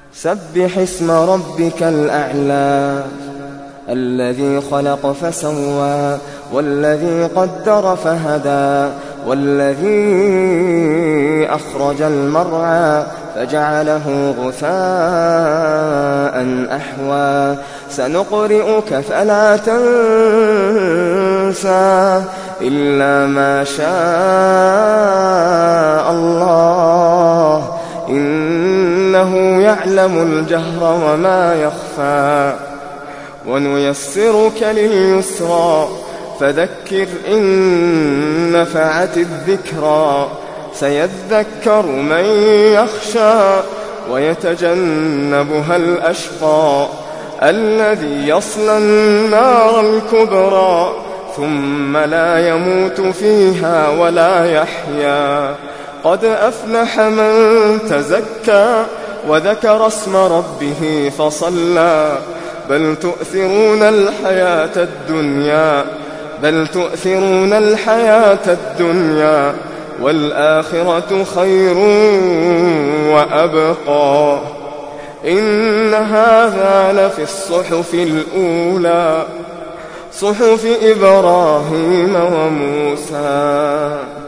سبح اسم ربك الأعلى الذي خلق فسوى والذي قدر فهدى والذي أخرج المرعى فجعله غثاء أحوى سنقرئك فلا تنسى إلا ما شاء الله إنه يعلم الجهر وما يخفى ونيسرك لليسرى فذكر إن نفعت الذكرى سيذكر من يخشى ويتجنبها الأشقى الذي يصلى النار الكبرى ثم لا يموت فيها ولا يحيا قد أفلح من تزكى وذكر اسم ربه فصلى بل تؤثرون الحياة الدنيا والآخرة خير وأبقى إن هذا لفي الصحف الأولى صحف إبراهيم وموسى